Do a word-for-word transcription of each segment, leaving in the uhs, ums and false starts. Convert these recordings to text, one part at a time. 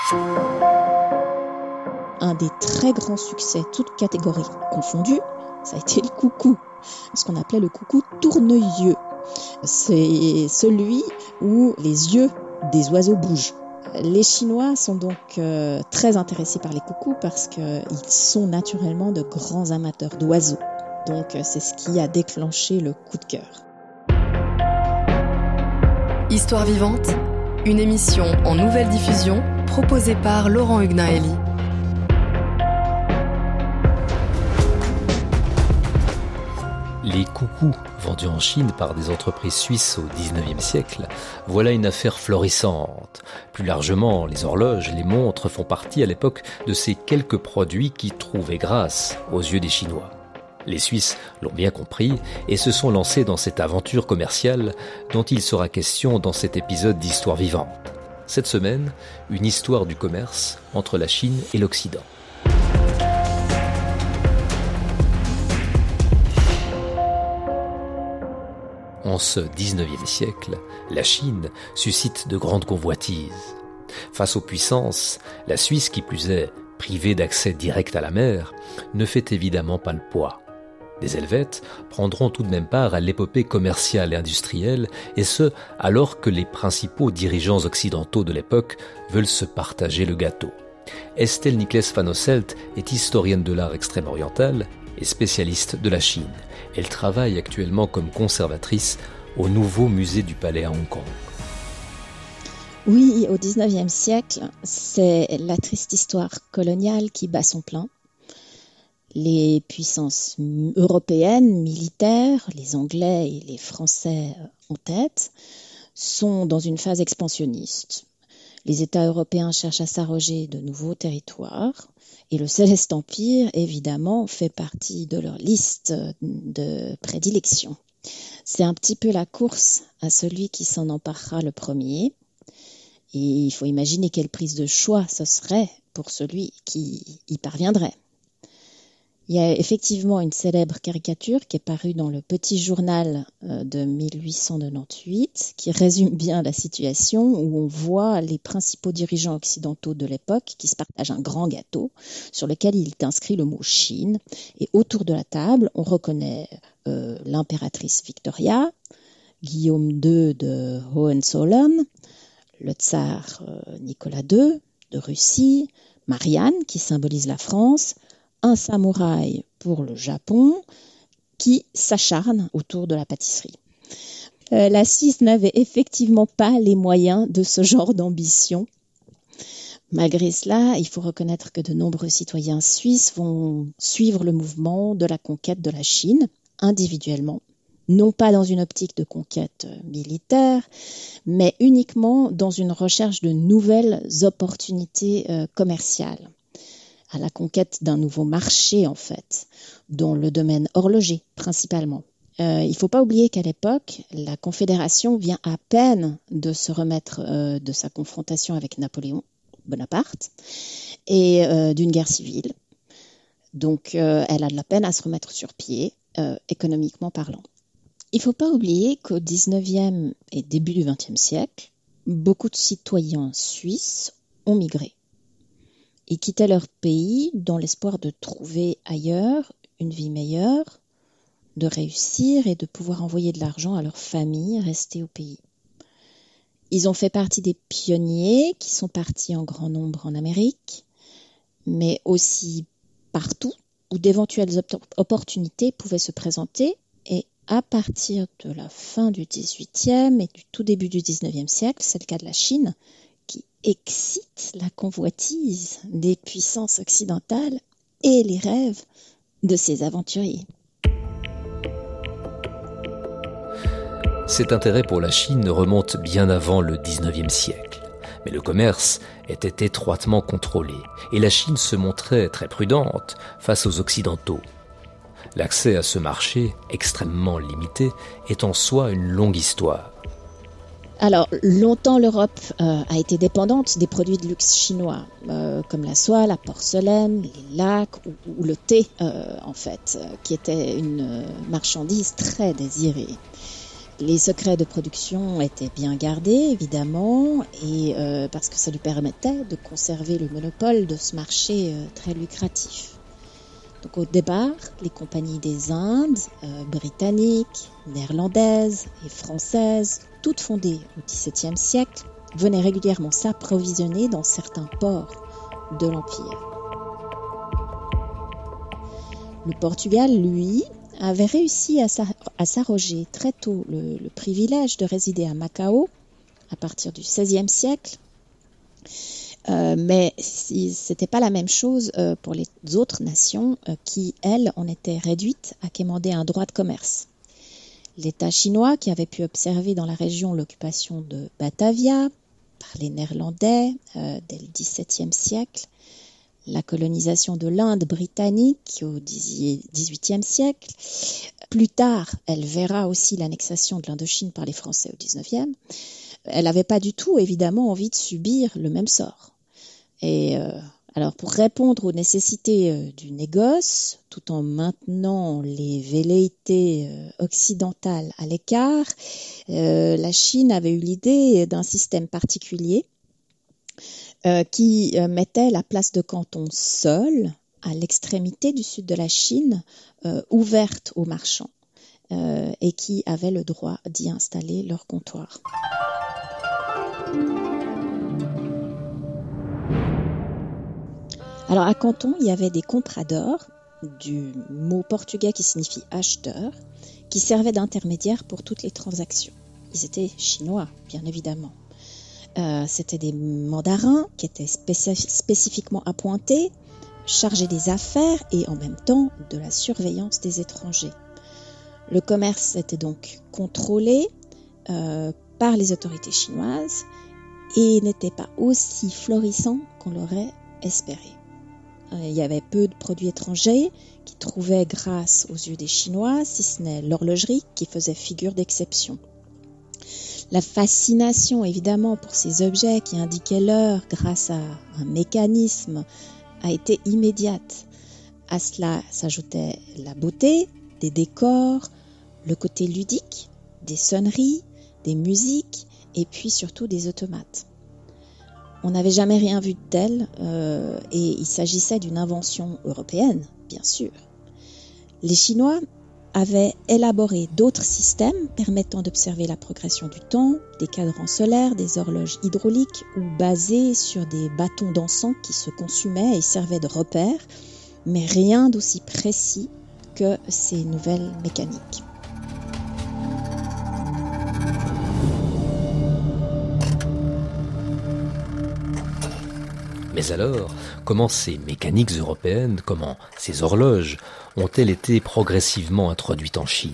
Un des très grands succès, toutes catégories confondues, ça a été le coucou, ce qu'on appelait le coucou tourne-yeux. C'est celui où les yeux des oiseaux bougent. Les Chinois sont donc euh, très intéressés par les coucous parce qu'ils sont naturellement de grands amateurs d'oiseaux. Donc euh, c'est ce qui a déclenché le coup de cœur. Histoire vivante, une émission en nouvelle diffusion proposée par Laurent Hugnaeli. Les coucous, vendus en Chine par des entreprises suisses au dix-neuvième siècle, voilà une affaire florissante. Plus largement, les horloges, les montres font partie à l'époque de ces quelques produits qui trouvaient grâce aux yeux des Chinois. Les Suisses l'ont bien compris et se sont lancés dans cette aventure commerciale dont il sera question dans cet épisode d'Histoire vivante. Cette semaine, une histoire du commerce entre la Chine et l'Occident. En ce dix-neuvième siècle, la Chine suscite de grandes convoitises. Face aux puissances, la Suisse, qui plus est, privée d'accès direct à la mer, ne fait évidemment pas le poids. Les Helvètes prendront tout de même part à l'épopée commerciale et industrielle, et ce, alors que les principaux dirigeants occidentaux de l'époque veulent se partager le gâteau. Estelle Nikles van Osselt est historienne de l'art extrême-oriental et spécialiste de la Chine. Elle travaille actuellement comme conservatrice au nouveau musée du Palais à Hong Kong. Oui, au dix-neuvième siècle, c'est la triste histoire coloniale qui bat son plein. Les puissances européennes, militaires, les Anglais et les Français en tête, sont dans une phase expansionniste. Les États européens cherchent à s'arroger de nouveaux territoires et le Céleste Empire, évidemment, fait partie de leur liste de prédilection. C'est un petit peu la course à celui qui s'en emparera le premier. Et il faut imaginer quelle prise de choix ce serait pour celui qui y parviendrait. Il y a effectivement une célèbre caricature qui est parue dans le Petit Journal de mille huit cent quatre-vingt-dix-huit qui résume bien la situation où on voit les principaux dirigeants occidentaux de l'époque qui se partagent un grand gâteau sur lequel il est inscrit le mot Chine. Et autour de la table, on reconnaît euh, l'impératrice Victoria, Guillaume deux de Hohenzollern, le tsar euh, Nicolas deux de Russie, Marianne qui symbolise la France, un samouraï pour le Japon qui s'acharne autour de la pâtisserie. Euh, la Suisse n'avait effectivement pas les moyens de ce genre d'ambition. Malgré cela, il faut reconnaître que de nombreux citoyens suisses vont suivre le mouvement de la conquête de la Chine individuellement, non pas dans une optique de conquête militaire, mais uniquement dans une recherche de nouvelles opportunités euh, commerciales, à la conquête d'un nouveau marché en fait, dans le domaine horloger principalement. Euh, il ne faut pas oublier qu'à l'époque, la Confédération vient à peine de se remettre euh, de sa confrontation avec Napoléon Bonaparte et euh, d'une guerre civile. Donc euh, elle a de la peine à se remettre sur pied, euh, économiquement parlant. Il ne faut pas oublier qu'au dix-neuvième et début du vingtième siècle, beaucoup de citoyens suisses ont migré. Ils quittaient leur pays dans l'espoir de trouver ailleurs une vie meilleure, de réussir et de pouvoir envoyer de l'argent à leur famille restée au pays. Ils ont fait partie des pionniers qui sont partis en grand nombre en Amérique, mais aussi partout où d'éventuelles op- opportunités pouvaient se présenter. Et à partir de la fin du dix-huitième et du tout début du dix-neuvième siècle, c'est le cas de la Chine, qui excite la convoitise des puissances occidentales et les rêves de ces aventuriers. Cet intérêt pour la Chine remonte bien avant le dix-neuvième siècle. Mais le commerce était étroitement contrôlé et la Chine se montrait très prudente face aux Occidentaux. L'accès à ce marché, extrêmement limité, est en soi une longue histoire. Alors, longtemps, l'Europe euh, a été dépendante des produits de luxe chinois, euh, comme la soie, la porcelaine, les lacs ou, ou le thé, euh, en fait, euh, qui était une euh, marchandise très désirée. Les secrets de production étaient bien gardés, évidemment, et euh, parce que ça lui permettait de conserver le monopole de ce marché euh, très lucratif. Donc au départ, les compagnies des Indes, euh, britanniques, néerlandaises et françaises, toutes fondées au dix-septième siècle, venaient régulièrement s'approvisionner dans certains ports de l'Empire. Le Portugal, lui, avait réussi à s'arroger très tôt le, le privilège de résider à Macao à partir du seizième siècle. Euh, mais si, c'était pas la même chose euh, pour les autres nations euh, qui, elles, en étaient réduites à quémander un droit de commerce. L'État chinois, qui avait pu observer dans la région l'occupation de Batavia par les Néerlandais euh, dès le dix-septième siècle, la colonisation de l'Inde britannique au dix-huitième siècle. Plus tard, elle verra aussi l'annexation de l'Indochine par les Français au dix-neuvième. Elle n'avait pas du tout, évidemment, envie de subir le même sort. Et euh, alors, pour répondre aux nécessités euh, du négoce, tout en maintenant les velléités euh, occidentales à l'écart, euh, la Chine avait eu l'idée d'un système particulier Euh, qui euh, mettait la place de Canton seule à l'extrémité du sud de la Chine, euh, ouverte aux marchands, euh, et qui avaient le droit d'y installer leur comptoir. Alors à Canton, il y avait des compradors, du mot portugais qui signifie acheteur, qui servaient d'intermédiaires pour toutes les transactions. Ils étaient chinois, bien évidemment. Euh, c'était des mandarins qui étaient spécif- spécifiquement appointés, chargés des affaires et en même temps de la surveillance des étrangers. Le commerce était donc contrôlé euh, par les autorités chinoises et n'était pas aussi florissant qu'on l'aurait espéré. Euh, il y avait peu de produits étrangers qui trouvaient grâce aux yeux des Chinois, si ce n'est l'horlogerie qui faisait figure d'exception. La fascination, évidemment, pour ces objets qui indiquaient l'heure grâce à un mécanisme a été immédiate. À cela s'ajoutait la beauté des décors, le côté ludique, des sonneries, des musiques et puis surtout des automates. On n'avait jamais rien vu de tel euh, et il s'agissait d'une invention européenne, bien sûr. Les Chinois avaient élaboré d'autres systèmes permettant d'observer la progression du temps, des cadrans solaires, des horloges hydrauliques ou basés sur des bâtons d'encens qui se consumaient et servaient de repères, mais rien d'aussi précis que ces nouvelles mécaniques. Mais alors, comment ces mécaniques européennes, comment ces horloges ont-elles été progressivement introduites en Chine ?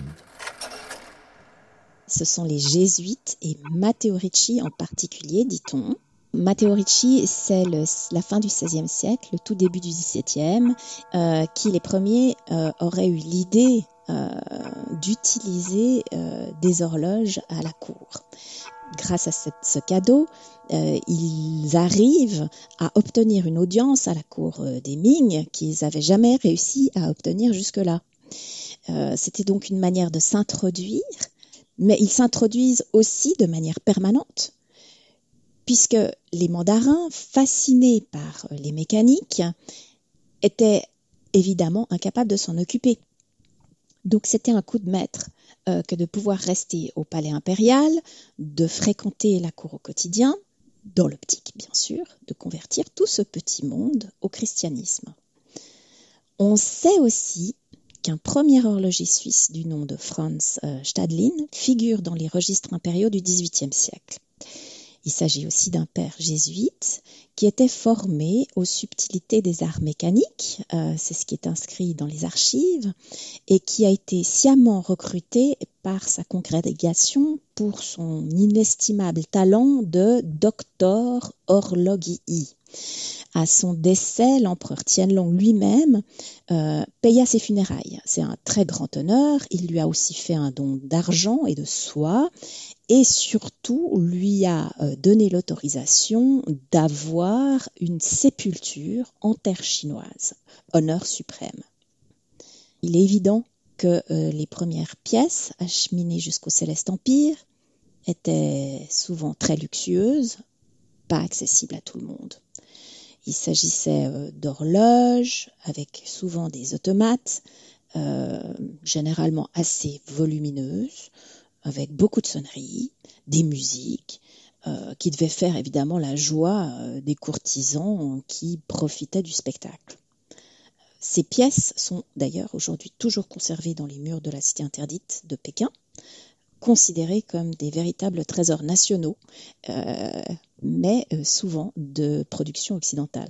Ce sont les jésuites et Matteo Ricci en particulier, dit-on. Matteo Ricci, c'est le, la fin du seizième siècle, le tout début du dix-septième, euh, qui les premiers euh, auraient eu l'idée euh, d'utiliser euh, des horloges à la cour. Grâce à cette, ce cadeau, euh, ils arrivent à obtenir une audience à la cour euh, des Ming qu'ils n'avaient jamais réussi à obtenir jusque-là. Euh, c'était donc une manière de s'introduire, mais ils s'introduisent aussi de manière permanente, puisque les mandarins, fascinés par les mécaniques, étaient évidemment incapables de s'en occuper. Donc c'était un coup de maître euh, que de pouvoir rester au palais impérial, de fréquenter la cour au quotidien, dans l'optique bien sûr, de convertir tout ce petit monde au christianisme. On sait aussi qu'un premier horloger suisse du nom de Franz euh, Stadlin figure dans les registres impériaux du dix-huitième siècle. Il s'agit aussi d'un père jésuite qui était formé aux subtilités des arts mécaniques, euh, c'est ce qui est inscrit dans les archives, et qui a été sciemment recruté par sa congrégation pour son inestimable talent de doctor horlogii. À son décès, l'empereur Tianlong lui-même euh, paya ses funérailles. C'est un très grand honneur. Il lui a aussi fait un don d'argent et de soie et surtout lui a euh, donné l'autorisation d'avoir une sépulture en terre chinoise, honneur suprême. Il est évident que euh, les premières pièces acheminées jusqu'au Céleste Empire étaient souvent très luxueuses, pas accessibles à tout le monde. Il s'agissait euh, d'horloges avec souvent des automates, euh, généralement assez volumineuses, avec beaucoup de sonneries, des musiques, euh, qui devaient faire évidemment la joie euh, des courtisans qui profitaient du spectacle. Ces pièces sont d'ailleurs aujourd'hui toujours conservées dans les murs de la cité interdite de Pékin, considérées comme des véritables trésors nationaux, euh, mais euh, souvent de production occidentale.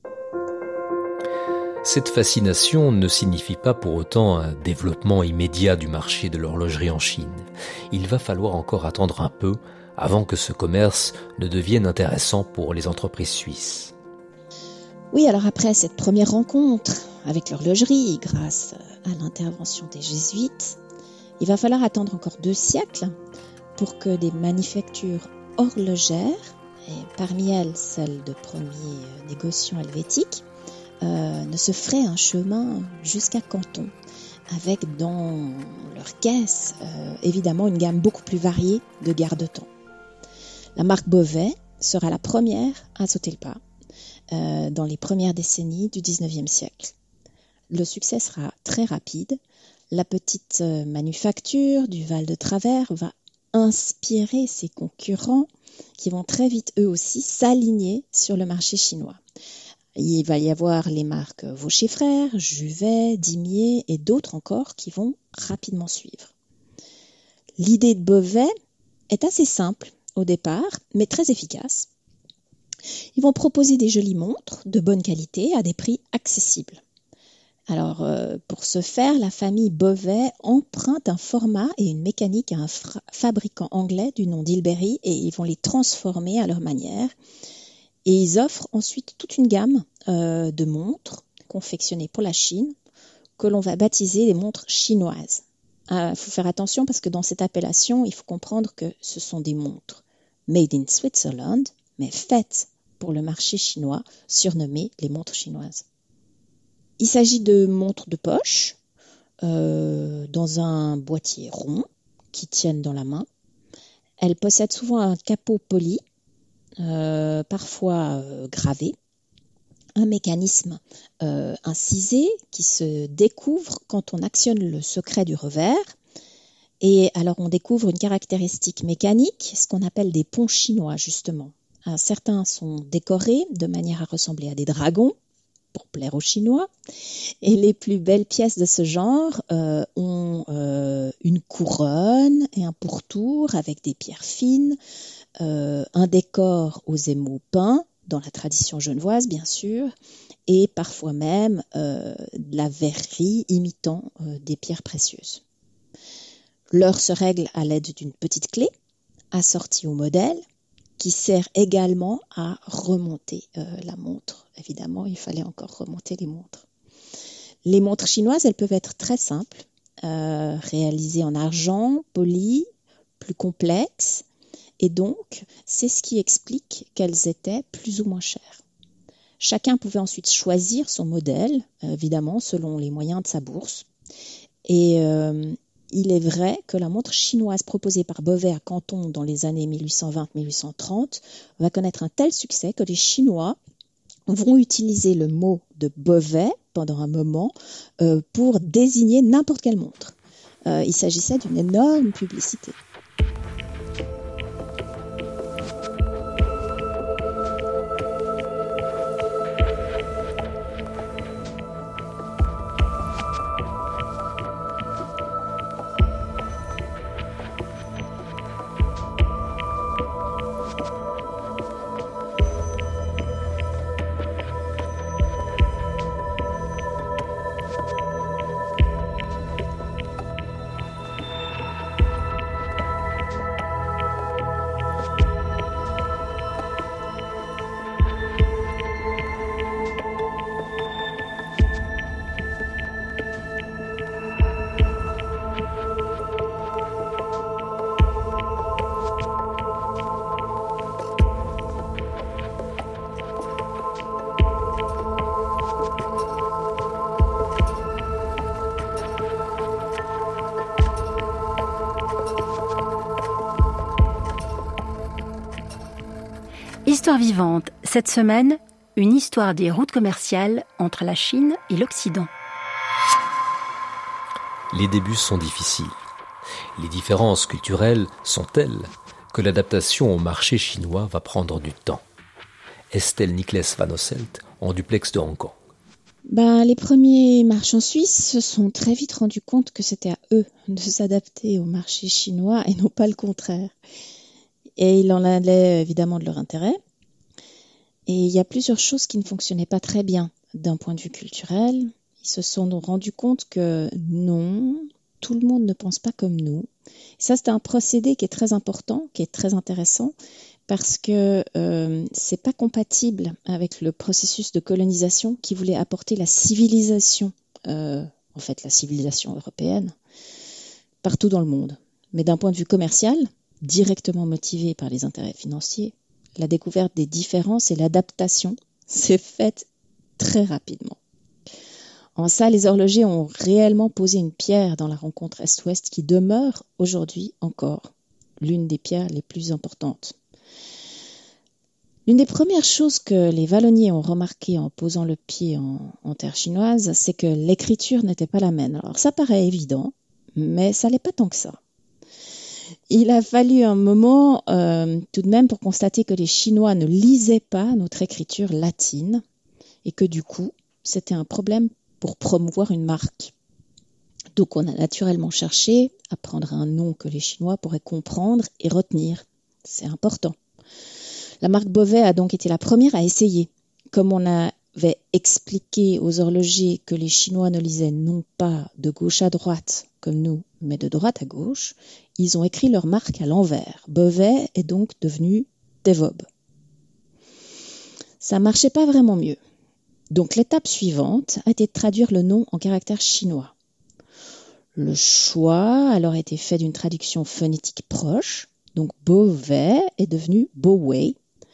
Cette fascination ne signifie pas pour autant un développement immédiat du marché de l'horlogerie en Chine. Il va falloir encore attendre un peu avant que ce commerce ne devienne intéressant pour les entreprises suisses. Oui, alors après cette première rencontre avec l'horlogerie, grâce à l'intervention des jésuites, il va falloir attendre encore deux siècles pour que des manufactures horlogères, et parmi elles celle de premiers négociants helvétiques, euh, ne se feraient un chemin jusqu'à Canton, avec dans leur caisse euh, évidemment une gamme beaucoup plus variée de garde-temps. La marque Bovet sera la première à sauter le pas euh, dans les premières décennies du dix-neuvième siècle. Le succès sera très rapide. La petite euh, manufacture du Val de Travers va inspirer ses concurrents qui vont très vite eux aussi s'aligner sur le marché chinois. Il va y avoir les marques Vaucher Frères, Juvet, Dimier et d'autres encore qui vont rapidement suivre. L'idée de Bovet est assez simple au départ, mais très efficace. Ils vont proposer des jolies montres de bonne qualité à des prix accessibles. Alors, euh, pour ce faire, la famille Bovet emprunte un format et une mécanique à un fra- fabricant anglais du nom d'Hilbery et ils vont les transformer à leur manière. Et ils offrent ensuite toute une gamme euh, de montres confectionnées pour la Chine que l'on va baptiser les montres chinoises. Il euh, faut faire attention parce que dans cette appellation, il faut comprendre que ce sont des montres made in Switzerland, mais faites pour le marché chinois, surnommées les montres chinoises. Il s'agit de montres de poche euh, dans un boîtier rond qui tiennent dans la main. Elles possèdent souvent un capot poli, euh, parfois euh, gravé, un mécanisme euh, incisé qui se découvre quand on actionne le secret du revers. Et alors on découvre une caractéristique mécanique, ce qu'on appelle des ponts chinois justement. Alors, certains sont décorés de manière à ressembler à des dragons, pour plaire aux Chinois. Et les plus belles pièces de ce genre euh, ont euh, une couronne et un pourtour avec des pierres fines, euh, un décor aux émaux peints, dans la tradition genevoise bien sûr, et parfois même euh, de la verrerie imitant euh, des pierres précieuses. L'heure se règle à l'aide d'une petite clé assortie au modèle, qui sert également à remonter euh, la montre. Évidemment, il fallait encore remonter les montres. Les montres chinoises, elles peuvent être très simples, euh, réalisées en argent, poli, plus complexes, et donc c'est ce qui explique qu'elles étaient plus ou moins chères. Chacun pouvait ensuite choisir son modèle, évidemment selon les moyens de sa bourse, et euh, il est vrai que la montre chinoise proposée par Bovet à Canton dans les années mille huit cent vingt à mille huit cent trente va connaître un tel succès que les Chinois vont utiliser le mot de Bovet pendant un moment euh, pour désigner n'importe quelle montre. Euh, il s'agissait d'une énorme publicité. Histoire vivante, cette semaine, une histoire des routes commerciales entre la Chine et l'Occident. Les débuts sont difficiles. Les différences culturelles sont telles que l'adaptation au marché chinois va prendre du temps. Estelle Nikles Van Osselt, en duplex de Hong Kong. Ben, les premiers marchands suisses se sont très vite rendus compte que c'était à eux de s'adapter au marché chinois et non pas le contraire. Et il en allait évidemment de leur intérêt. Et il y a plusieurs choses qui ne fonctionnaient pas très bien d'un point de vue culturel. Ils se sont rendus compte que non, tout le monde ne pense pas comme nous. Et ça, c'est un procédé qui est très important, qui est très intéressant, parce que euh, c'est pas compatible avec le processus de colonisation qui voulait apporter la civilisation, euh, en fait la civilisation européenne, partout dans le monde. Mais d'un point de vue commercial, directement motivé par les intérêts financiers, la découverte des différences et l'adaptation s'est faite très rapidement. En ça, les horlogers ont réellement posé une pierre dans la rencontre Est-Ouest qui demeure aujourd'hui encore l'une des pierres les plus importantes. L'une des premières choses que les vallonniers ont remarqué en posant le pied en, en terre chinoise, c'est que l'écriture n'était pas la même. Alors ça paraît évident, mais ça l'est pas tant que ça. Il a fallu un moment euh, tout de même pour constater que les Chinois ne lisaient pas notre écriture latine et que du coup, c'était un problème pour promouvoir une marque. Donc on a naturellement cherché à prendre un nom que les Chinois pourraient comprendre et retenir. C'est important. La marque Bovet a donc été la première à essayer. Comme on avait expliqué aux horlogers que les Chinois ne lisaient non pas de gauche à droite comme nous, mais de droite à gauche, ils ont écrit leur marque à l'envers. Bovet est donc devenu Devob. Ça ne marchait pas vraiment mieux. Donc l'étape suivante a été de traduire le nom en caractère chinois. Le choix a alors été fait d'une traduction phonétique proche. Donc Bovet est devenu Bowei.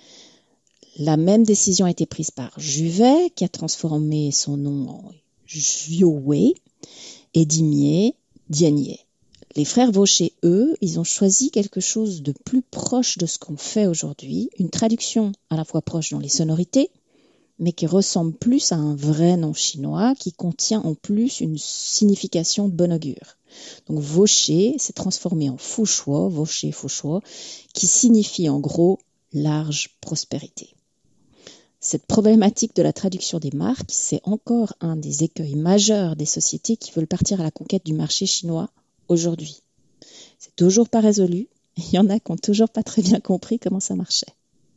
La même décision a été prise par Juvet, qui a transformé son nom en Jiuwei, et Dimier, Dianier. Les frères Vaucher, eux, ils ont choisi quelque chose de plus proche de ce qu'on fait aujourd'hui, une traduction à la fois proche dans les sonorités, mais qui ressemble plus à un vrai nom chinois, qui contient en plus une signification de bon augure. Donc Vaucher s'est transformé en Fouchois, Vaucher, Fouchois, qui signifie en gros large prospérité. Cette problématique de la traduction des marques, c'est encore un des écueils majeurs des sociétés qui veulent partir à la conquête du marché chinois aujourd'hui. C'est toujours pas résolu, et il y en a qui n'ont toujours pas très bien compris comment ça marchait.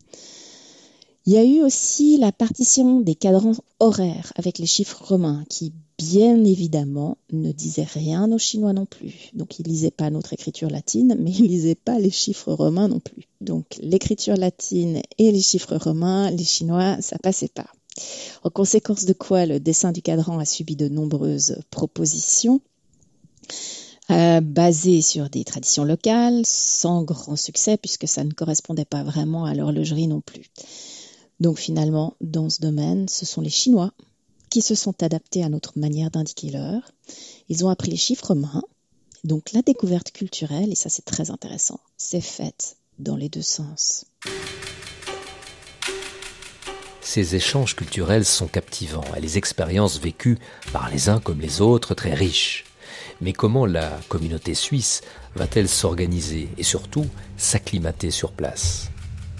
Il y a eu aussi la partition des cadrans horaires avec les chiffres romains qui, bien évidemment, ne disaient rien aux Chinois non plus. Donc, ils ne lisaient pas notre écriture latine, mais ils ne lisaient pas les chiffres romains non plus. Donc, l'écriture latine et les chiffres romains, les Chinois, ça passait pas. En conséquence de quoi, le dessin du cadran a subi de nombreuses propositions euh, basées sur des traditions locales, sans grand succès, puisque ça ne correspondait pas vraiment à l'horlogerie non plus. Donc finalement, dans ce domaine, ce sont les Chinois qui se sont adaptés à notre manière d'indiquer l'heure. Ils ont appris les chiffres romains. Donc la découverte culturelle, et ça c'est très intéressant, c'est faite dans les deux sens. Ces échanges culturels sont captivants et les expériences vécues par les uns comme les autres très riches. Mais comment la communauté suisse va-t-elle s'organiser et surtout s'acclimater sur place ?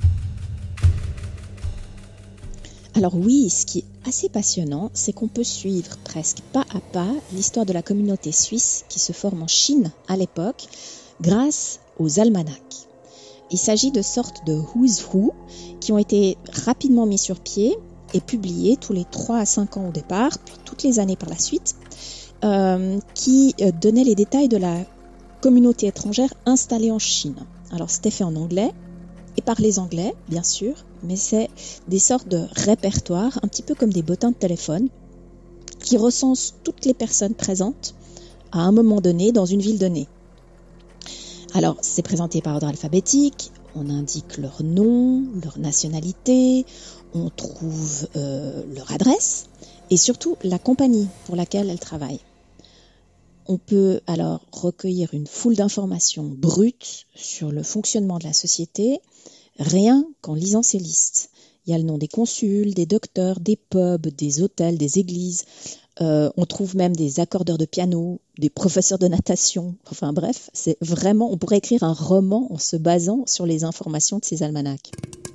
Alors oui, ce qui est assez passionnant, c'est qu'on peut suivre presque pas à pas l'histoire de la communauté suisse qui se forme en Chine à l'époque grâce aux almanachs. Il s'agit de sortes de who's who qui ont été rapidement mis sur pied et publiés tous les trois à cinq ans au départ, puis toutes les années par la suite, euh, qui donnaient les détails de la communauté étrangère installée en Chine. Alors c'était fait en anglais, et par les Anglais, bien sûr, mais c'est des sortes de répertoires, un petit peu comme des bottins de téléphone, qui recensent toutes les personnes présentes à un moment donné dans une ville donnée. Alors, c'est présenté par ordre alphabétique, on indique leur nom, leur nationalité, on trouve euh, leur adresse et surtout la compagnie pour laquelle elles travaillent. On peut alors recueillir une foule d'informations brutes sur le fonctionnement de la société, Rien qu'en lisant ces listes. Il y a le nom des consuls, des docteurs, des pubs, des hôtels, des églises. Euh, on trouve même des accordeurs de piano, des professeurs de natation. Enfin bref, c'est vraiment, on pourrait écrire un roman en se basant sur les informations de ces almanachs.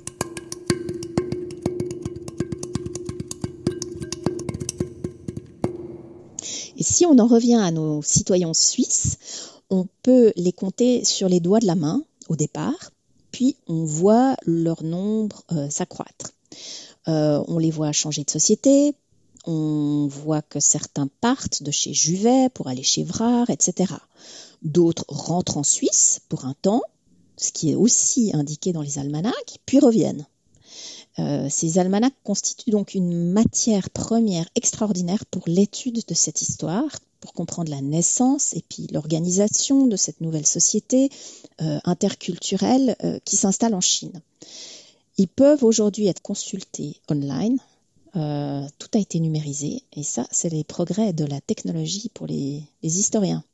Et si on en revient à nos citoyens suisses, on peut les compter sur les doigts de la main au départ, puis on voit leur nombre euh, s'accroître. Euh, on les voit changer de société, on voit que certains partent de chez Juvet pour aller chez Vrare, et cetera. D'autres rentrent en Suisse pour un temps, ce qui est aussi indiqué dans les almanachs, puis reviennent. Euh, ces almanachs constituent donc une matière première extraordinaire pour l'étude de cette histoire, pour comprendre la naissance et puis l'organisation de cette nouvelle société euh, interculturelle euh, qui s'installe en Chine. Ils peuvent aujourd'hui être consultés online, euh, tout a été numérisé et ça, c'est les progrès de la technologie pour les, les historiens.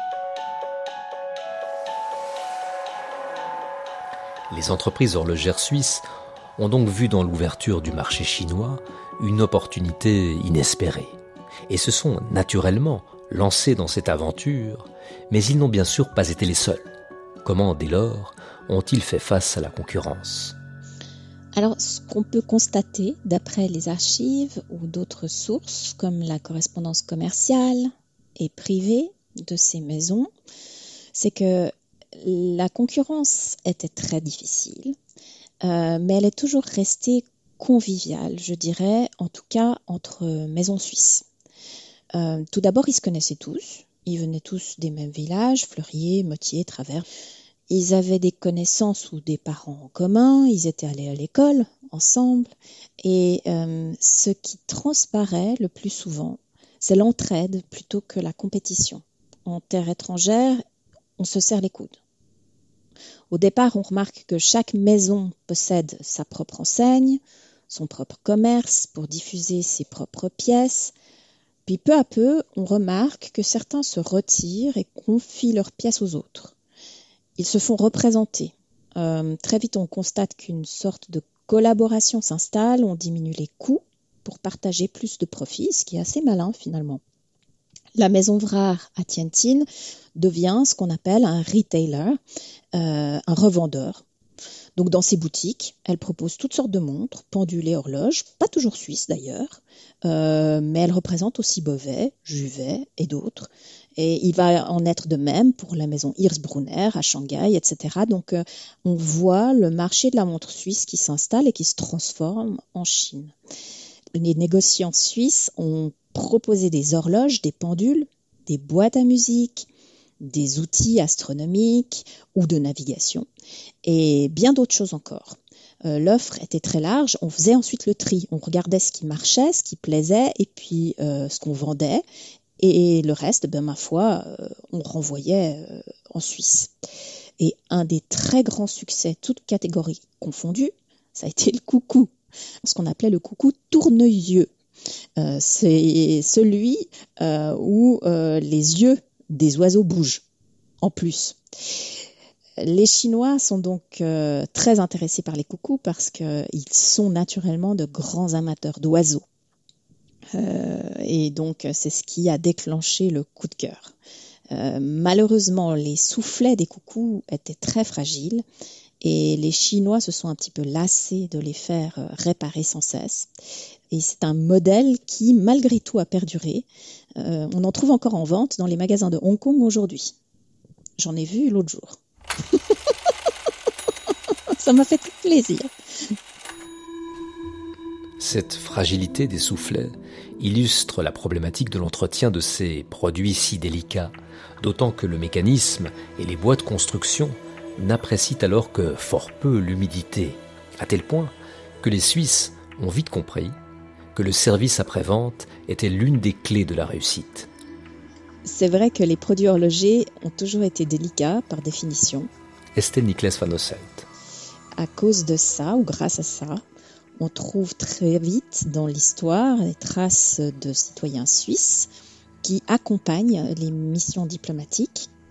Les entreprises horlogères suisses ont donc vu dans l'ouverture du marché chinois une opportunité inespérée et se sont naturellement lancés dans cette aventure, mais ils n'ont bien sûr pas été les seuls. Comment, dès lors, ont-ils fait face à la concurrence ? Alors, ce qu'on peut constater, d'après les archives ou d'autres sources, comme la correspondance commerciale et privée de ces maisons, c'est que la concurrence était très difficile, euh, mais elle est toujours restée conviviale, je dirais, en tout cas entre maisons suisses. Euh, tout d'abord, ils se connaissaient tous, ils venaient tous des mêmes villages, Fleurier, Motier, Travers. Ils avaient des connaissances ou des parents en commun, ils étaient allés à l'école ensemble. Et euh, ce qui transparaît le plus souvent, c'est l'entraide plutôt que la compétition. En terre étrangère, on se serre les coudes. Au départ, on remarque que chaque maison possède sa propre enseigne, son propre commerce pour diffuser ses propres pièces. Puis peu à peu, on remarque que certains se retirent et confient leurs pièces aux autres. Ils se font représenter. Euh, très vite, on constate qu'une sorte de collaboration s'installe, on diminue les coûts pour partager plus de profits, ce qui est assez malin finalement. La maison Vrare à Tientine devient ce qu'on appelle un retailer, euh, un revendeur. Donc dans ses boutiques, elle propose toutes sortes de montres, pendules et horloges, pas toujours suisses d'ailleurs, euh, mais elle représente aussi Bovet, Juvet et d'autres. Et il va en être de même pour la maison Hirschbrunner à Shanghai, et cetera. Donc euh, on voit le marché de la montre suisse qui s'installe et qui se transforme en Chine. Les négociants suisses ont proposé des horloges, des pendules, des boîtes à musique, des outils astronomiques ou de navigation et bien d'autres choses encore. Euh, l'offre était très large, on faisait ensuite le tri, on regardait ce qui marchait, ce qui plaisait et puis euh, ce qu'on vendait et le reste, ben, ma foi, euh, on renvoyait euh, en Suisse. Et un des très grands succès, toutes catégories confondues, ça a été le coucou, ce qu'on appelait le coucou tourneyeux. Euh, c'est celui euh, où euh, les yeux des oiseaux bougent, en plus. Les Chinois sont donc euh, très intéressés par les coucous parce qu'ils sont naturellement de grands amateurs d'oiseaux. Euh, et donc, c'est ce qui a déclenché le coup de cœur. Euh, malheureusement, les soufflets des coucous étaient très fragiles et les Chinois se sont un petit peu lassés de les faire réparer sans cesse. Et c'est un modèle qui, malgré tout, a perduré. Euh, on en trouve encore en vente dans les magasins de Hong Kong aujourd'hui. J'en ai vu l'autre jour. Ça m'a fait tout plaisir. Cette fragilité des soufflets illustre la problématique de l'entretien de ces produits si délicats, d'autant que le mécanisme et les bois de construction n'apprécient alors que fort peu l'humidité, à tel point que les Suisses ont vite compris que le service après-vente était l'une des clés de la réussite. C'est vrai que les produits horlogers ont toujours été délicats par définition. Estelle Niklas van Osselt. À cause de ça, ou grâce à ça, on trouve très vite dans l'histoire des traces de citoyens suisses qui accompagnent les missions diplomatiques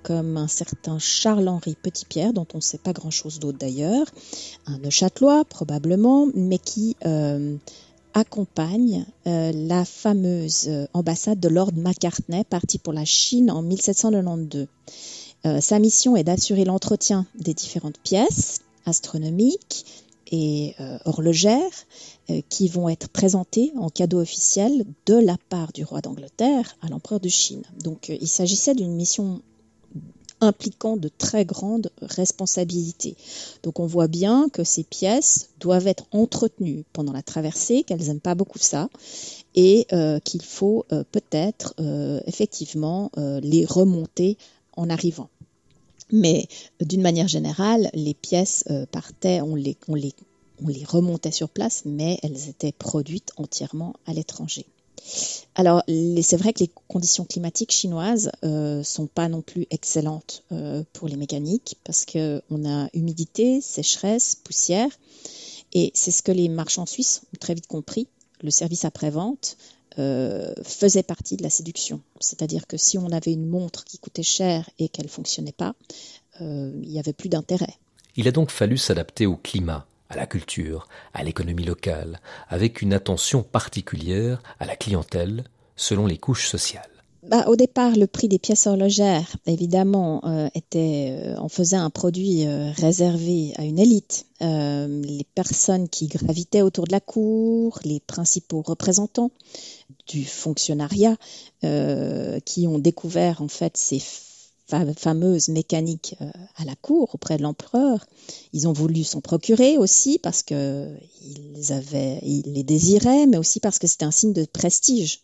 comme un certain Charles-Henri Petitpierre, dont on ne sait pas grand-chose d'autre d'ailleurs, un Neuchâtelois probablement, mais qui euh, accompagne euh, la fameuse ambassade de Lord Macartney, partie pour la Chine en mille sept cent quatre-vingt-douze. Euh, sa mission est d'assurer l'entretien des différentes pièces astronomiques et euh, horlogères euh, qui vont être présentées en cadeau officiel de la part du roi d'Angleterre à l'empereur de Chine. Donc euh, il s'agissait d'une mission impliquant de très grandes responsabilités. Donc on voit bien que ces pièces doivent être entretenues pendant la traversée, qu'elles n'aiment pas beaucoup ça, et euh, qu'il faut euh, peut-être euh, effectivement euh, les remonter en arrivant. Mais d'une manière générale, les pièces euh, partaient, on les, on, les, on les remontait sur place, mais elles étaient produites entièrement à l'étranger. Alors, les, c'est vrai que les conditions climatiques chinoises ne euh, sont pas non plus excellentes euh, pour les mécaniques, parce qu'on a humidité, sécheresse, poussière, et c'est ce que les marchands suisses ont très vite compris. Le service après-vente Euh, faisait partie de la séduction. C'est-à-dire que si on avait une montre qui coûtait cher et qu'elle ne fonctionnait pas, euh, il n'y avait plus d'intérêt. Il a donc fallu s'adapter au climat, à la culture, à l'économie locale, avec une attention particulière à la clientèle selon les couches sociales. Bah, au départ, le prix des pièces horlogères, évidemment, euh, était, euh, en faisait un produit euh, réservé à une élite. Euh, les personnes qui gravitaient autour de la cour, les principaux représentants du fonctionnariat, euh, qui ont découvert en fait ces fa- fameuses mécaniques euh, à la cour auprès de l'empereur. Ils ont voulu s'en procurer aussi parce que ils avaient, ils les désiraient, mais aussi parce que c'était un signe de prestige.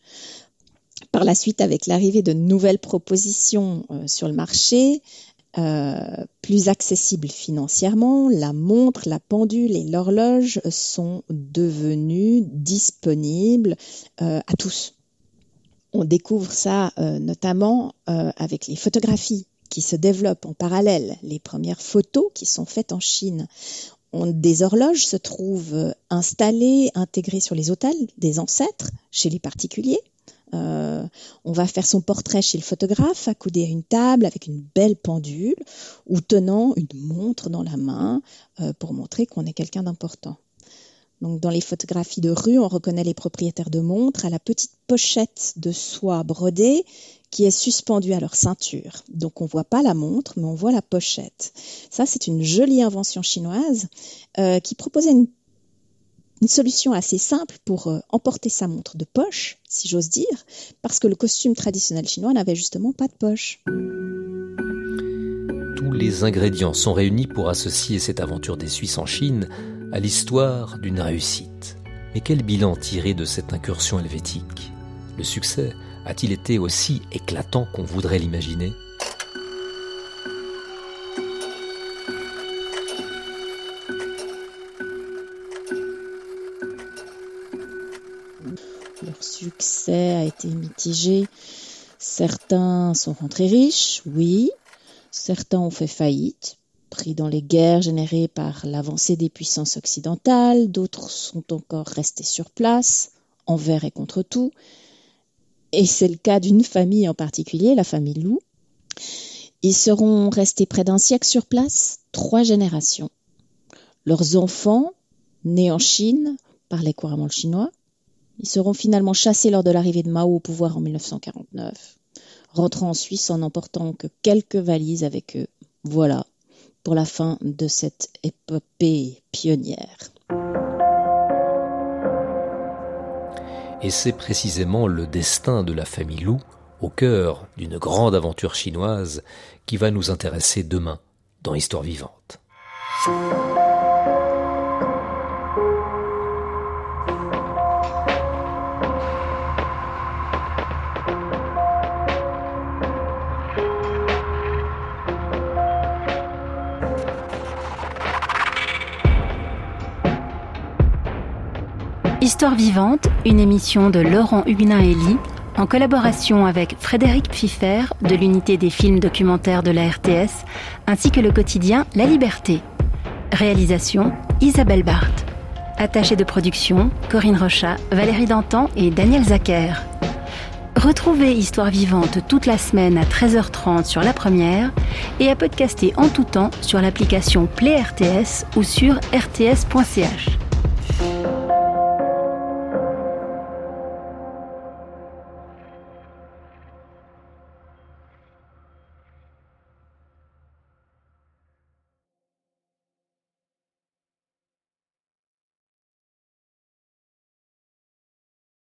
Par la suite, avec l'arrivée de nouvelles propositions euh, sur le marché, euh, plus accessibles financièrement, la montre, la pendule et l'horloge sont devenues disponibles euh, à tous. On découvre ça euh, notamment euh, avec les photographies qui se développent en parallèle, les premières photos qui sont faites en Chine. On, des horloges se trouvent installées, intégrées sur les autels des ancêtres, chez les particuliers. Euh, on va faire son portrait chez le photographe, accoudé à une table avec une belle pendule ou tenant une montre dans la main euh, pour montrer qu'on est quelqu'un d'important. Donc, dans les photographies de rue, on reconnaît les propriétaires de montres à la petite pochette de soie brodée qui est suspendue à leur ceinture. Donc, on ne voit pas la montre, mais on voit la pochette. Ça, c'est une jolie invention chinoise euh, qui proposait une Une solution assez simple pour euh, emporter sa montre de poche, si j'ose dire, parce que le costume traditionnel chinois n'avait justement pas de poche. Tous les ingrédients sont réunis pour associer cette aventure des Suisses en Chine à l'histoire d'une réussite. Mais quel bilan tirer de cette incursion helvétique ? Le succès a-t-il été aussi éclatant qu'on voudrait l'imaginer ? Leur succès a été mitigé. Certains sont rentrés riches, oui. Certains ont fait faillite, pris dans les guerres générées par l'avancée des puissances occidentales. D'autres sont encore restés sur place, envers et contre tout. Et c'est le cas d'une famille en particulier, la famille Lou. Ils seront restés près d'un siècle sur place, trois générations. Leurs enfants, nés en Chine, parlaient couramment le chinois. Ils seront finalement chassés lors de l'arrivée de Mao au pouvoir en dix-neuf cent quarante-neuf, rentrant en Suisse en n'emportant que quelques valises avec eux. Voilà, pour la fin de cette épopée pionnière. Et c'est précisément le destin de la famille Lou, au cœur d'une grande aventure chinoise, qui va nous intéresser demain dans Histoire vivante. Histoire vivante, une émission de Laurent Huguenin-Elie, en collaboration avec Frédéric Pfiffer de l'unité des films documentaires de la R T S, ainsi que le quotidien La Liberté. Réalisation Isabelle Barthes. Attachée de production Corinne Rochat, Valérie Dantan et Daniel Zacher. Retrouvez Histoire vivante toute la semaine à treize heures trente sur La Première et à podcaster en tout temps sur l'application Play R T S ou sur r t s point c h.